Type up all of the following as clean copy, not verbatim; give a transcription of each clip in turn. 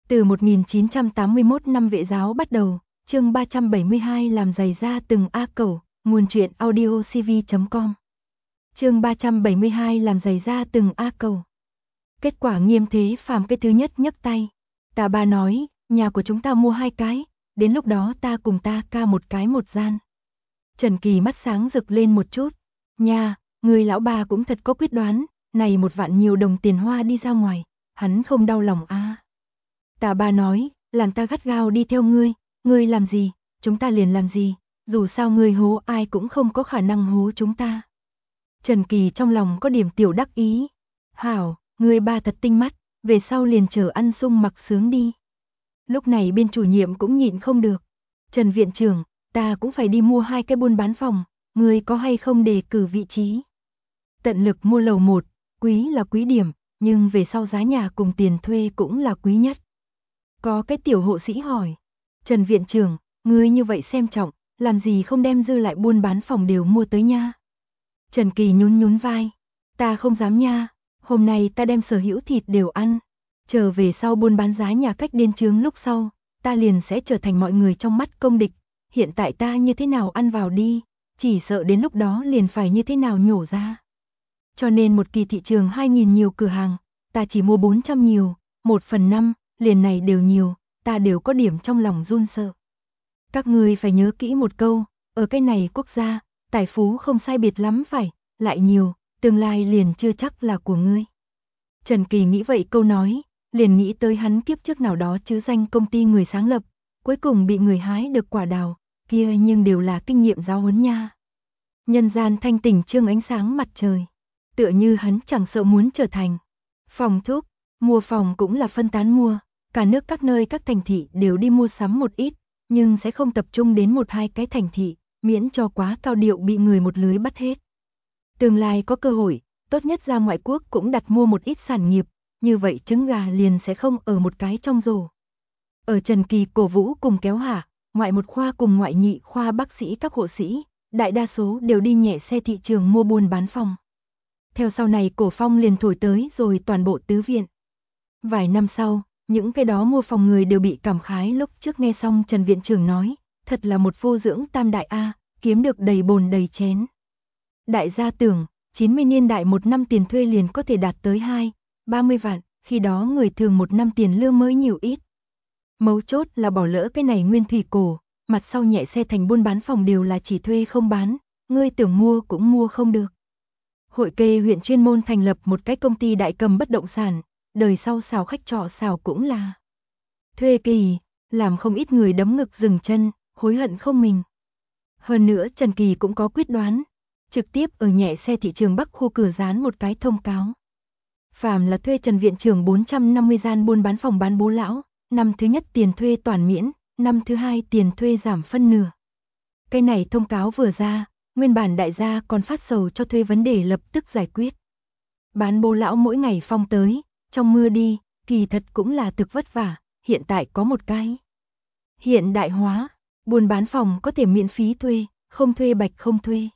Từ 1981 năm Vệ giáo bắt đầu, chương 372 làm giày da từng A Cẩu, nguồn truyện audiocv.com. Chương 372 làm giày da từng A Cẩu. Kết quả Nghiêm Thế Phàm cái thứ nhất nhấc tay. Ta ba nói, nhà của chúng ta mua 2 cái, đến lúc đó ta cùng ta ca một cái một gian. Trần Kỳ mắt sáng rực lên một chút. Nha, người lão bà cũng thật có quyết đoán, này 1 vạn nhiều đồng tiền hoa đi ra ngoài, hắn không đau lòng a. Tà ba nói, làm ta gắt gao đi theo ngươi làm gì, chúng ta liền làm gì, dù sao ngươi hố ai cũng không có khả năng hố chúng ta. Trần Kỳ trong lòng có điểm tiểu đắc ý. Hảo, ngươi ba thật tinh mắt, về sau liền chờ ăn sung mặc sướng đi. Lúc này bên chủ nhiệm cũng nhịn không được. Trần viện trưởng, ta cũng phải đi mua 2 cái buôn bán phòng, ngươi có hay không đề cử vị trí? Tận lực mua lầu 1, quý là quý điểm, nhưng về sau giá nhà cùng tiền thuê cũng là quý nhất. Có cái tiểu hộ sĩ hỏi, Trần viện trưởng, ngươi như vậy xem trọng, làm gì không đem dư lại buôn bán phòng đều mua tới nha? Trần Kỳ nhún vai, ta không dám nha, hôm nay ta đem sở hữu thịt đều ăn, chờ về sau buôn bán giá nhà cách điên chướng lúc sau, ta liền sẽ trở thành mọi người trong mắt công địch, hiện tại ta như thế nào ăn vào đi, chỉ sợ đến lúc đó liền phải như thế nào nhổ ra. Cho nên một kỳ thị trường 2.000 nhiều cửa hàng, ta chỉ mua 400 nhiều, 1/5, liền này đều nhiều, ta đều có điểm trong lòng run sợ. Các ngươi phải nhớ kỹ một câu, ở cái này quốc gia, tài phú không sai biệt lắm phải, lại nhiều, tương lai liền chưa chắc là của ngươi. Trần Kỳ nghĩ vậy câu nói, liền nghĩ tới hắn kiếp trước nào đó chứ danh công ty người sáng lập, cuối cùng bị người hái được quả đào, kia nhưng đều là kinh nghiệm giáo huấn nha. Nhân gian thanh tỉnh trương ánh sáng mặt trời, tựa như hắn chẳng sợ muốn trở thành phòng thuốc, mua phòng cũng là phân tán mua, cả nước các nơi các thành thị đều đi mua sắm một ít, nhưng sẽ không tập trung đến 1-2 cái thành thị, miễn cho quá cao điệu bị người một lưới bắt hết. Tương lai có cơ hội, tốt nhất ra ngoại quốc cũng đặt mua một ít sản nghiệp, như vậy trứng gà liền sẽ không ở một cái trong rổ. Ở Trần Kỳ cổ vũ cùng kéo hạ, ngoại 1 khoa cùng ngoại nhị khoa bác sĩ các hộ sĩ, đại đa số đều đi nhẹ xe thị trường mua buôn bán phòng. Theo sau này cổ phong liền thổi tới rồi toàn bộ tứ viện. Vài năm sau, những cái đó mua phòng người đều bị cảm khái lúc trước nghe xong Trần viện trưởng nói, thật là một vô dưỡng tam đại A, kiếm được đầy bồn đầy chén. Đại gia tưởng, 90 niên đại 1 năm tiền thuê liền có thể đạt tới 20-30 vạn, khi đó người thường 1 năm tiền lương mới nhiều ít. Mấu chốt là bỏ lỡ cái này nguyên thủy cổ, mặt sau nhẹ xe thành buôn bán phòng đều là chỉ thuê không bán, ngươi tưởng mua cũng mua không được. Hội Kê huyện chuyên môn thành lập một cái công ty đại cầm bất động sản, đời sau xào khách trọ xào cũng là thuê kỳ, làm không ít người đấm ngực dừng chân, hối hận không mình. Hơn nữa Trần Kỳ cũng có quyết đoán, trực tiếp ở nhẹ xe thị trường Bắc khu cửa dán một cái thông cáo. Phàm là thuê Trần viện trưởng 450 gian buôn bán phòng bán bố lão, năm thứ nhất tiền thuê toàn miễn, năm thứ hai tiền thuê giảm phân nửa. Cái này thông cáo vừa ra, nguyên bản đại gia còn phát sầu cho thuê vấn đề lập tức giải quyết. Bán bố lão mỗi ngày phong tới, trong mưa đi, kỳ thật cũng là thực vất vả, hiện tại có một cái hiện đại hóa, buôn bán phòng có thể miễn phí thuê, không thuê bạch không thuê.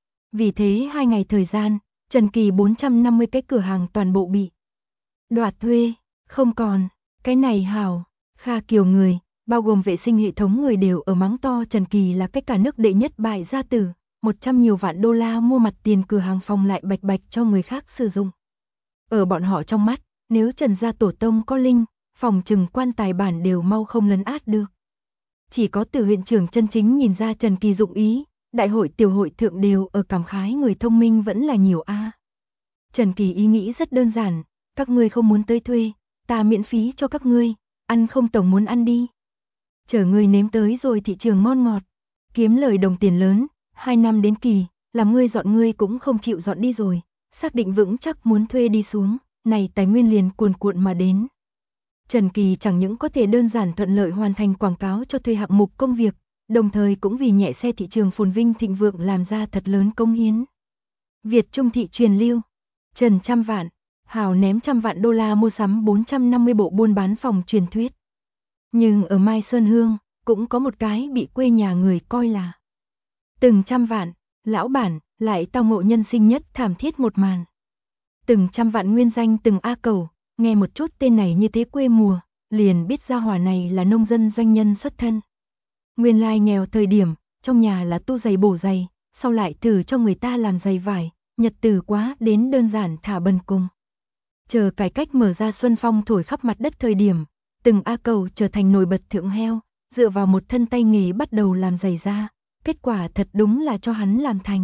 Vì thế 2 ngày thời gian, Trần Kỳ 450 cái cửa hàng toàn bộ bị đoạt thuê, không còn, cái này hảo, Kha Kiều người, bao gồm vệ sinh hệ thống người đều ở mắng to Trần Kỳ là cái cả nước đệ nhất bại gia tử, 100 nhiều vạn đô la mua mặt tiền cửa hàng phòng lại bạch bạch cho người khác sử dụng. Ở bọn họ trong mắt, nếu Trần gia tổ tông có linh, phòng trừng quan tài bản đều mau không lấn át được. Chỉ có Từ huyện trưởng chân chính nhìn ra Trần Kỳ dụng ý, đại hội tiểu hội thượng đều ở cảm khái người thông minh vẫn là nhiều a. Trần Kỳ ý nghĩ rất đơn giản, các ngươi không muốn tới thuê, ta miễn phí cho các ngươi, ăn không tổng muốn ăn đi. Chờ ngươi nếm tới rồi thị trường ngon ngọt, kiếm lời đồng tiền lớn, 2 năm đến kỳ, làm ngươi dọn ngươi cũng không chịu dọn đi rồi, xác định vững chắc muốn thuê đi xuống, này tài nguyên liền cuồn cuộn mà đến. Trần Kỳ chẳng những có thể đơn giản thuận lợi hoàn thành quảng cáo cho thuê hạng mục công việc, đồng thời cũng vì nhẹ xe thị trường phồn vinh thịnh vượng làm ra thật lớn công hiến. Việt Trung thị truyền lưu, Trần 100 vạn, Hào ném 100 vạn đô la mua sắm 450 bộ buôn bán phòng truyền thuyết. Nhưng ở Mai Sơn Hương, cũng có một cái bị quê nhà người coi là từng 100 vạn, lão bản, lại tao ngộ nhân sinh nhất thảm thiết một màn. Từng 100 vạn nguyên danh từng A Cẩu, nghe một chút tên này như thế quê mùa, liền biết gia hỏa này là nông dân doanh nhân xuất thân. Nguyên lai nghèo thời điểm, trong nhà là tu giày bổ giày, sau lại thử cho người ta làm giày vải, nhật từ quá đến đơn giản thả bần cùng. Chờ cải cách mở ra xuân phong thổi khắp mặt đất thời điểm, từng A Cầu trở thành nổi bật thượng heo, dựa vào một thân tay nghề bắt đầu làm giày da, kết quả thật đúng là cho hắn làm thành.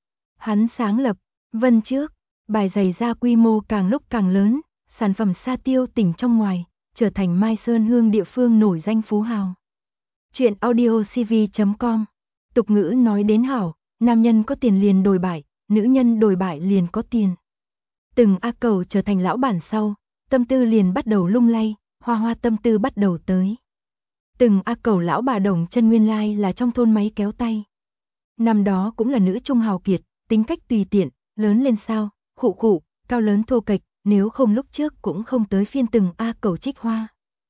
Hắn sáng lập, Vân Trước, bài giày da quy mô càng lúc càng lớn, sản phẩm sa tiêu tỉnh trong ngoài, trở thành Mai Sơn Hương địa phương nổi danh phú hào. Chuyện audiocv.com. Tục ngữ nói đến hảo, nam nhân có tiền liền đồi bại, nữ nhân đồi bại liền có tiền. Từng A Cầu trở thành lão bản sau, tâm tư liền bắt đầu lung lay, hoa hoa tâm tư bắt đầu tới. Từng A Cầu lão bà Đồng Chân nguyên lai là trong thôn máy kéo tay. Năm đó cũng là nữ trung hào kiệt, tính cách tùy tiện, lớn lên sao, khụ khụ, cao lớn thô kệch, nếu không lúc trước cũng không tới phiên từng A Cầu trích hoa.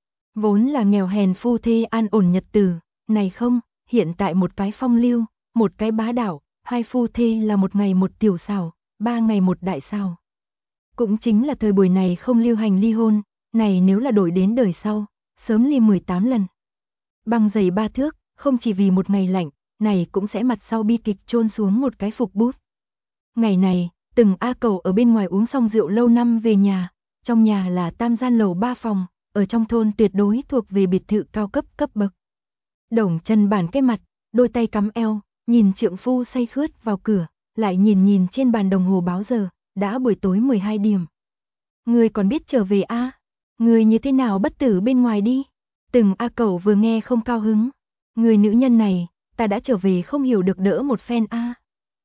Vốn là nghèo hèn phu thê an ổn nhật từ, này không, hiện tại một cái phong lưu, một cái bá đạo, hai phu thê là một ngày một tiểu xào, 3 ngày một đại xào. Cũng chính là thời buổi này không lưu hành ly hôn, này nếu là đổi đến đời sau, sớm ly 18 lần. Băng giày 3 thước, không chỉ vì một ngày lạnh, này cũng sẽ mặt sau bi kịch chôn xuống một cái phục bút. Ngày này, từng A Cầu ở bên ngoài uống xong rượu lâu năm về nhà, trong nhà là tam gian lầu 3 phòng, ở trong thôn tuyệt đối thuộc về biệt thự cao cấp cấp bậc. Đồng Chân bản cái mặt, đôi tay cắm eo, nhìn trượng phu say khướt vào cửa, lại nhìn trên bàn đồng hồ báo giờ, đã buổi tối 12 điểm. Ngươi còn biết trở về a? Ngươi như thế nào bất tử bên ngoài đi? Từng A Cầu vừa nghe không cao hứng. Người nữ nhân này, ta đã trở về không hiểu được đỡ một phen a.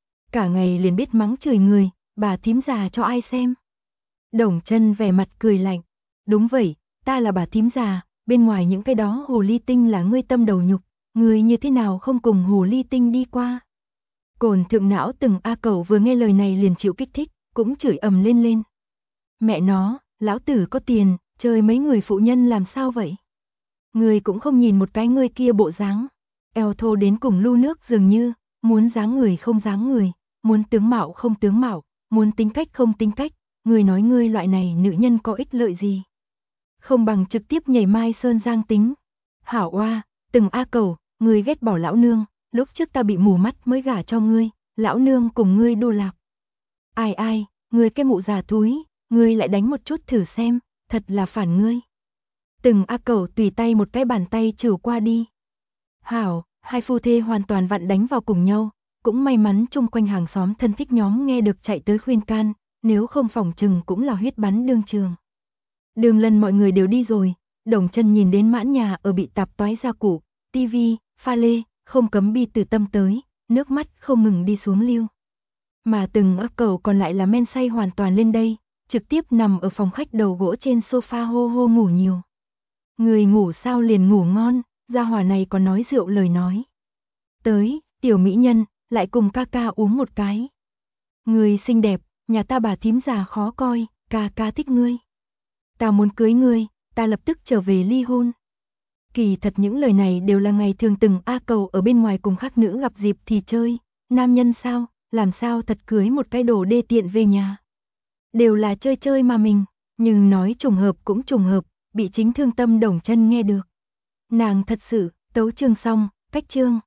Cả ngày liền biết mắng chửi người, bà thím già cho ai xem. Đồng Chân vẻ mặt cười lạnh. Đúng vậy, ta là bà thím già, bên ngoài những cái đó hồ ly tinh là ngươi tâm đầu nhục, ngươi như thế nào không cùng hồ ly tinh đi qua. Cồn thượng não từng A Cầu vừa nghe lời này liền chịu kích thích, cũng chửi ầm lên. Mẹ nó, lão tử có tiền, chơi mấy người phụ nhân làm sao vậy? Ngươi cũng không nhìn một cái ngươi kia bộ dáng, eo thô đến cùng lu nước dường như, muốn dáng người không dáng người, muốn tướng mạo không tướng mạo, muốn tính cách không tính cách, ngươi nói ngươi loại này nữ nhân có ích lợi gì? Không bằng trực tiếp nhảy Mai Sơn Giang tính. Hảo oa, từng A Cầu, ngươi ghét bỏ lão nương, lúc trước ta bị mù mắt mới gả cho ngươi, lão nương cùng ngươi đô lạc. Ai, ngươi cái mụ già thúi, ngươi lại đánh một chút thử xem, thật là phản ngươi. Từng A Cầu tùy tay một cái bàn tay trừ qua đi. Hảo, hai phu thê hoàn toàn vặn đánh vào cùng nhau, cũng may mắn chung quanh hàng xóm thân thích nhóm nghe được chạy tới khuyên can, nếu không phỏng chừng cũng là huyết bắn đương trường. Đường lần mọi người đều đi rồi, Đồng Chân nhìn đến mãn nhà ở bị tạp toái gia cụ, tivi, pha lê, không cấm bi từ tâm tới, nước mắt không ngừng đi xuống lưu. Mà từng A Cầu còn lại là men say hoàn toàn lên đây, trực tiếp nằm ở phòng khách đầu gỗ trên sofa hô hô ngủ nhiều. Người ngủ sao liền ngủ ngon, gia hỏa này còn nói rượu lời nói. Tới, tiểu mỹ nhân, lại cùng ca ca uống một cái. Người xinh đẹp, nhà ta bà thím già khó coi, ca ca thích ngươi. Ta muốn cưới ngươi, ta lập tức trở về ly hôn. Kỳ thật những lời này đều là ngày thường từng A Cầu ở bên ngoài cùng khác nữ gặp dịp thì chơi, nam nhân sao, làm sao thật cưới một cái đồ đê tiện về nhà. Đều là chơi mà mình, nhưng nói trùng hợp cũng trùng hợp, bị chính thương tâm Đồng Chân nghe được. Nàng thật sự, tấu chương xong, cách chương.